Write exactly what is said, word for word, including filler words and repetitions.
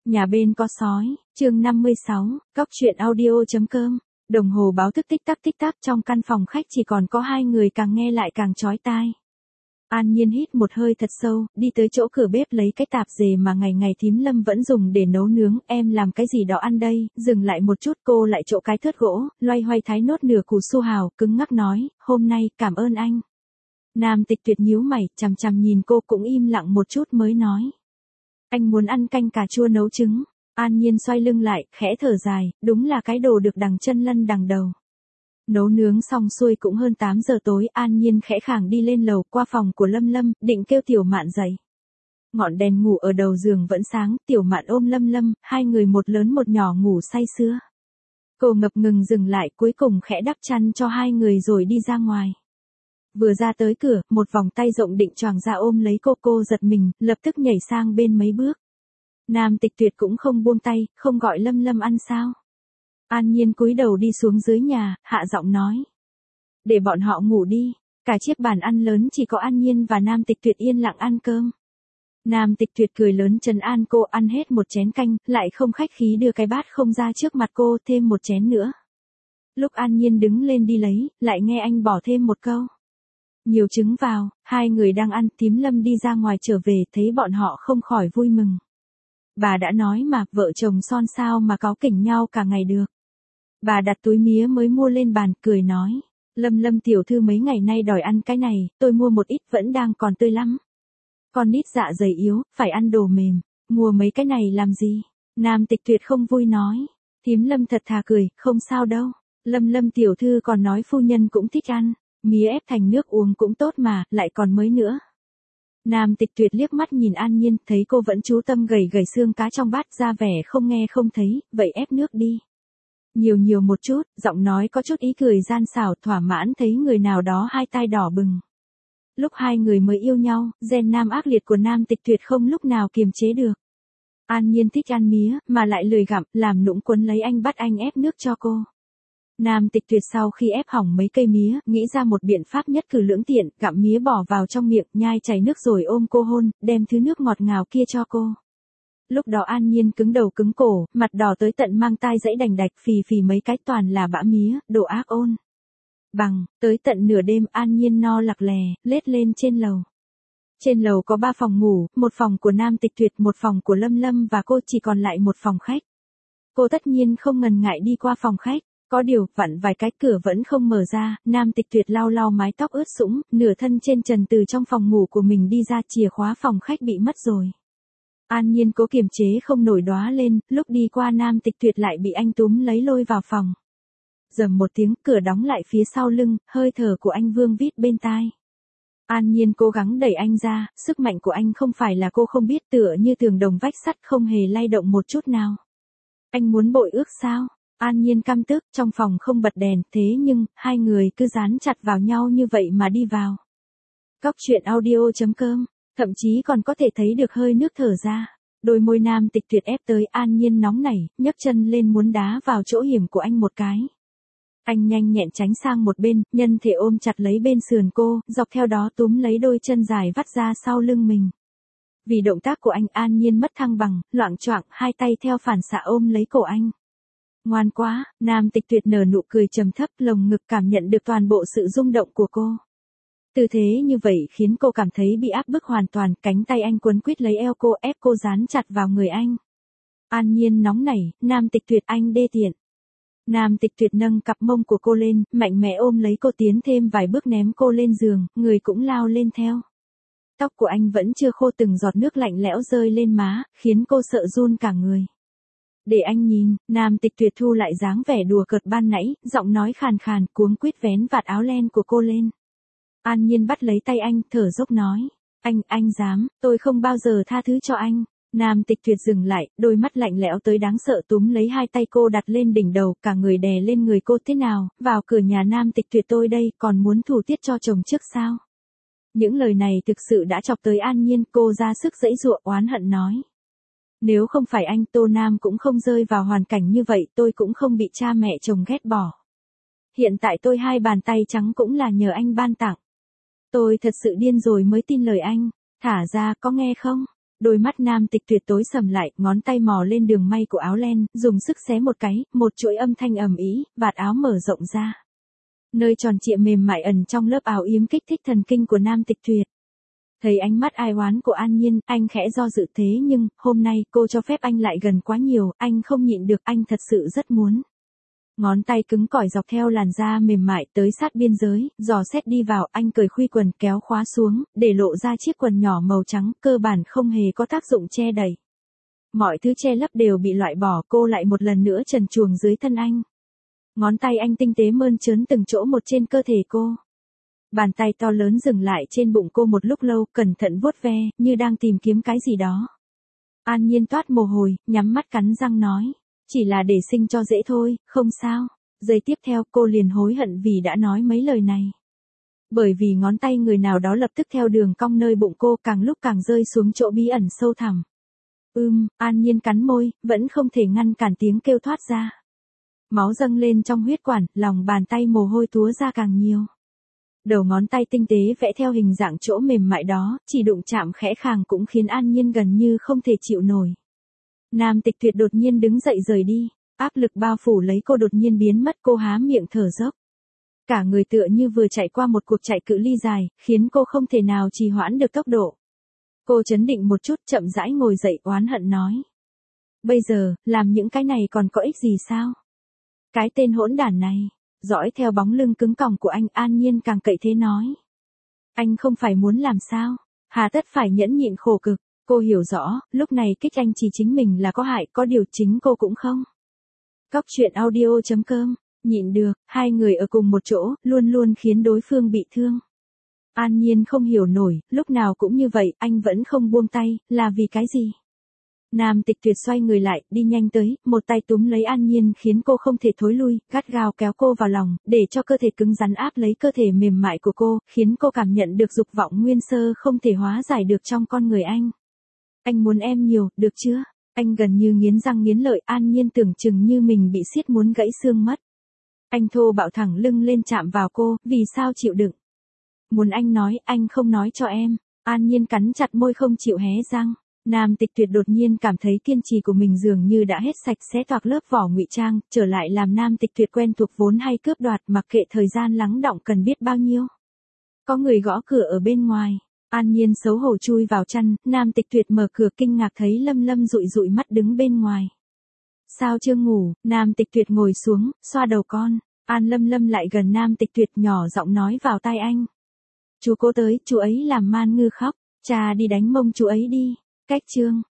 Nhà bên có sói, chương năm mươi sáu, Cóc truyện audio.com. Đồng hồ báo thức tích tắc tích tắc trong căn phòng khách chỉ còn có hai người, càng nghe lại càng chói tai. An Nhiên hít một hơi thật sâu, đi tới chỗ cửa bếp lấy cái tạp dề mà ngày ngày thím Lâm vẫn dùng để nấu nướng. Em làm cái gì đó ăn đây? Dừng lại một chút, cô lại chỗ cái thớt gỗ, loay hoay thái nốt nửa củ su hào, cứng ngắc nói, hôm nay, cảm ơn anh. Nam Tịch Tuyệt nhíu mày, chằm chằm nhìn cô, cũng im lặng một chút mới nói. Anh muốn ăn canh cà chua nấu trứng. An Nhiên xoay lưng lại, khẽ thở dài, đúng là cái đồ được đằng chân lân đằng đầu. Nấu nướng xong xuôi cũng hơn tám giờ tối, An Nhiên khẽ khàng đi lên lầu, qua phòng của Lâm Lâm, định kêu Tiểu Mạn dậy. Ngọn đèn ngủ ở đầu giường vẫn sáng, Tiểu Mạn ôm Lâm Lâm, hai người một lớn một nhỏ ngủ say sưa. Cô ngập ngừng dừng lại, cuối cùng khẽ đắp chăn cho hai người rồi đi ra ngoài. Vừa ra tới cửa, một vòng tay rộng định choàng ra ôm lấy cô, cô giật mình, lập tức nhảy sang bên mấy bước. Nam Tịch Tuyệt cũng không buông tay, không gọi Lâm Lâm ăn sao. An Nhiên cúi đầu đi xuống dưới nhà, hạ giọng nói. Để bọn họ ngủ đi, cả chiếc bàn ăn lớn chỉ có An Nhiên và Nam Tịch Tuyệt yên lặng ăn cơm. Nam Tịch Tuyệt cười lớn trấn an cô, ăn hết một chén canh, lại không khách khí đưa cái bát không ra trước mặt cô, thêm một chén nữa. Lúc An Nhiên đứng lên đi lấy, lại nghe anh bỏ thêm một câu. Nhiều trứng vào. Hai người đang ăn, thím Lâm đi ra ngoài trở về, thấy bọn họ không khỏi vui mừng. Bà đã nói mà, vợ chồng son sao mà cáu kỉnh nhau cả ngày được. Bà đặt túi mía mới mua lên bàn, cười nói. Lâm Lâm tiểu thư mấy ngày nay đòi ăn cái này, tôi mua một ít vẫn đang còn tươi lắm. Con nít dạ dày yếu, phải ăn đồ mềm. Mua mấy cái này làm gì? Nam Tịch Tuyệt không vui nói. Thím Lâm thật thà cười, không sao đâu. Lâm Lâm tiểu thư còn nói phu nhân cũng thích ăn. Mía ép thành nước uống cũng tốt mà, lại còn mới nữa. Nam Tịch Tuyệt liếc mắt nhìn An Nhiên, thấy cô vẫn chú tâm gầy gầy xương cá trong bát, ra vẻ không nghe không thấy, vậy ép nước đi. Nhiều nhiều một chút, giọng nói có chút ý cười gian xảo, thỏa mãn thấy người nào đó hai tai đỏ bừng. Lúc hai người mới yêu nhau, gen nam ác liệt của Nam Tịch Tuyệt không lúc nào kiềm chế được. An Nhiên thích ăn mía, mà lại lười gặm, làm nũng quấn lấy anh bắt anh ép nước cho cô. Nam Tịch Tuyệt sau khi ép hỏng mấy cây mía, nghĩ ra một biện pháp nhất cử lưỡng tiện, gặm mía bỏ vào trong miệng, nhai chảy nước rồi ôm cô hôn, đem thứ nước ngọt ngào kia cho cô. Lúc đó An Nhiên cứng đầu cứng cổ, mặt đỏ tới tận mang tai dãy đành đạch, phì phì mấy cái toàn là bã mía, đồ ác ôn. Bằng, tới tận nửa đêm An Nhiên no lặc lè, lết lên trên lầu. Trên lầu có ba phòng ngủ, một phòng của Nam Tịch Tuyệt, một phòng của Lâm Lâm và cô, chỉ còn lại một phòng khách. Cô tất nhiên không ngần ngại đi qua phòng khách. Có điều, vặn vài cái cửa vẫn không mở ra, Nam Tịch Tuyệt lau lau mái tóc ướt sũng, nửa thân trên trần từ trong phòng ngủ của mình đi ra, chìa khóa phòng khách bị mất rồi. An Nhiên cố kiềm chế không nổi đóa lên, lúc đi qua Nam Tịch Tuyệt lại bị anh túm lấy lôi vào phòng. Rầm một tiếng, cửa đóng lại phía sau lưng, hơi thở của anh vương vít bên tai. An Nhiên cố gắng đẩy anh ra, sức mạnh của anh không phải là cô không biết, tựa như tường đồng vách sắt không hề lay động một chút nào. Anh muốn bội ước sao? An Nhiên căm tức, trong phòng không bật đèn, thế nhưng, hai người cứ dán chặt vào nhau như vậy mà đi vào. Cóc truyện audio.com, thậm chí còn có thể thấy được hơi nước thở ra. Đôi môi Nam Tịch Tuyệt ép tới, An Nhiên nóng nảy, nhấc chân lên muốn đá vào chỗ hiểm của anh một cái. Anh nhanh nhẹn tránh sang một bên, nhân thể ôm chặt lấy bên sườn cô, dọc theo đó túm lấy đôi chân dài vắt ra sau lưng mình. Vì động tác của anh, An Nhiên mất thăng bằng, loạng choạng, hai tay theo phản xạ ôm lấy cổ anh. Ngoan quá, Nam Tịch Tuyệt nở nụ cười trầm thấp, lồng ngực cảm nhận được toàn bộ sự rung động của cô. Tư thế như vậy khiến cô cảm thấy bị áp bức hoàn toàn, cánh tay anh quấn quýt lấy eo cô, ép cô dán chặt vào người anh. An Nhiên nóng nảy, Nam Tịch Tuyệt anh đê tiện. Nam Tịch Tuyệt nâng cặp mông của cô lên, mạnh mẽ ôm lấy cô, tiến thêm vài bước ném cô lên giường, người cũng lao lên theo. Tóc của anh vẫn chưa khô, từng giọt nước lạnh lẽo rơi lên má, khiến cô sợ run cả người. Để anh nhìn, Nam Tịch Tuyệt thu lại dáng vẻ đùa cợt ban nãy, giọng nói khàn khàn, cuống quýt vén vạt áo len của cô lên. An Nhiên bắt lấy tay anh, thở dốc nói. Anh, anh dám, tôi không bao giờ tha thứ cho anh. Nam Tịch Tuyệt dừng lại, đôi mắt lạnh lẽo tới đáng sợ túm lấy hai tay cô đặt lên đỉnh đầu, cả người đè lên người cô. Thế nào, vào cửa nhà Nam Tịch Tuyệt tôi đây, còn muốn thủ tiết cho chồng trước sao? Những lời này thực sự đã chọc tới An Nhiên, cô ra sức giãy giụa oán hận nói. Nếu không phải anh, Tô Nam cũng không rơi vào hoàn cảnh như vậy, tôi cũng không bị cha mẹ chồng ghét bỏ. Hiện tại tôi hai bàn tay trắng cũng là nhờ anh ban tặng. Tôi thật sự điên rồi mới tin lời anh, thả ra, có nghe không? Đôi mắt Nam Tịch Tuyệt tối sầm lại, ngón tay mò lên đường may của áo len, dùng sức xé một cái, một chuỗi âm thanh ầm ĩ, vạt áo mở rộng ra. Nơi tròn trịa mềm mại ẩn trong lớp áo yếm kích thích thần kinh của Nam Tịch Tuyệt. Thấy ánh mắt ai oán của An Nhiên, anh khẽ do dự thế nhưng, hôm nay cô cho phép anh lại gần quá nhiều, anh không nhịn được, anh thật sự rất muốn. Ngón tay cứng cỏi dọc theo làn da mềm mại tới sát biên giới, dò xét đi vào, anh cởi khuy quần kéo khóa xuống, để lộ ra chiếc quần nhỏ màu trắng, cơ bản không hề có tác dụng che đậy. Mọi thứ che lấp đều bị loại bỏ, cô lại một lần nữa trần truồng dưới thân anh. Ngón tay anh tinh tế mơn trớn từng chỗ một trên cơ thể cô. Bàn tay to lớn dừng lại trên bụng cô một lúc lâu, cẩn thận vuốt ve, như đang tìm kiếm cái gì đó. An Nhiên toát mồ hôi, nhắm mắt cắn răng nói. Chỉ là để sinh cho dễ thôi, không sao. Giây tiếp theo cô liền hối hận vì đã nói mấy lời này. Bởi vì ngón tay người nào đó lập tức theo đường cong nơi bụng cô càng lúc càng rơi xuống chỗ bí ẩn sâu thẳm. Ưm, An Nhiên cắn môi, vẫn không thể ngăn cản tiếng kêu thoát ra. Máu dâng lên trong huyết quản, lòng bàn tay mồ hôi túa ra càng nhiều. Đầu ngón tay tinh tế vẽ theo hình dạng chỗ mềm mại đó, chỉ đụng chạm khẽ khàng cũng khiến An Nhiên gần như không thể chịu nổi. Nam Tịch Tuyệt đột nhiên đứng dậy rời đi, áp lực bao phủ lấy cô đột nhiên biến mất, cô há miệng thở dốc. Cả người tựa như vừa chạy qua một cuộc chạy cự ly dài, khiến cô không thể nào trì hoãn được tốc độ. Cô chấn định một chút, chậm rãi ngồi dậy, oán hận nói. Bây giờ, làm những cái này còn có ích gì sao? Cái tên hỗn đản này, dõi theo bóng lưng cứng còng của anh, An Nhiên càng cậy thế nói. Anh không phải muốn làm sao, hà tất phải nhẫn nhịn khổ cực. Cô hiểu rõ, lúc này kích anh chỉ chính mình là có hại, có điều chính cô cũng không. Cóc truyện audio chấm com, nhịn được, hai người ở cùng một chỗ, luôn luôn khiến đối phương bị thương. An Nhiên không hiểu nổi, lúc nào cũng như vậy, anh vẫn không buông tay, là vì cái gì? Nam Tịch Tuyệt xoay người lại, đi nhanh tới, một tay túm lấy An Nhiên khiến cô không thể thối lui, gắt gao kéo cô vào lòng, để cho cơ thể cứng rắn áp lấy cơ thể mềm mại của cô, khiến cô cảm nhận được dục vọng nguyên sơ không thể hóa giải được trong con người anh. Anh muốn em nhiều, được chưa? Anh gần như nghiến răng nghiến lợi, An Nhiên tưởng chừng như mình bị siết muốn gãy xương mất. Anh thô bạo thẳng lưng lên chạm vào cô, vì sao chịu đựng? Muốn anh nói, anh không nói cho em. An Nhiên cắn chặt môi không chịu hé răng. Nam Tịch Tuyệt đột nhiên cảm thấy kiên trì của mình dường như đã hết sạch, xé toạc lớp vỏ ngụy trang, trở lại làm Nam Tịch Tuyệt quen thuộc vốn hay cướp đoạt, mặc kệ thời gian lắng đọng cần biết bao nhiêu. Có người gõ cửa ở bên ngoài. An Nhiên xấu hổ chui vào chăn, Nam Tịch Tuyệt mở cửa kinh ngạc thấy Lâm Lâm dụi dụi mắt đứng bên ngoài. Sao chưa ngủ? Nam Tịch Tuyệt ngồi xuống, xoa đầu con. An Lâm Lâm lại gần Nam Tịch Tuyệt nhỏ giọng nói vào tai anh. Chú cô tới, chú ấy làm man ngư khóc, cha đi đánh mông chú ấy đi. Cách chương.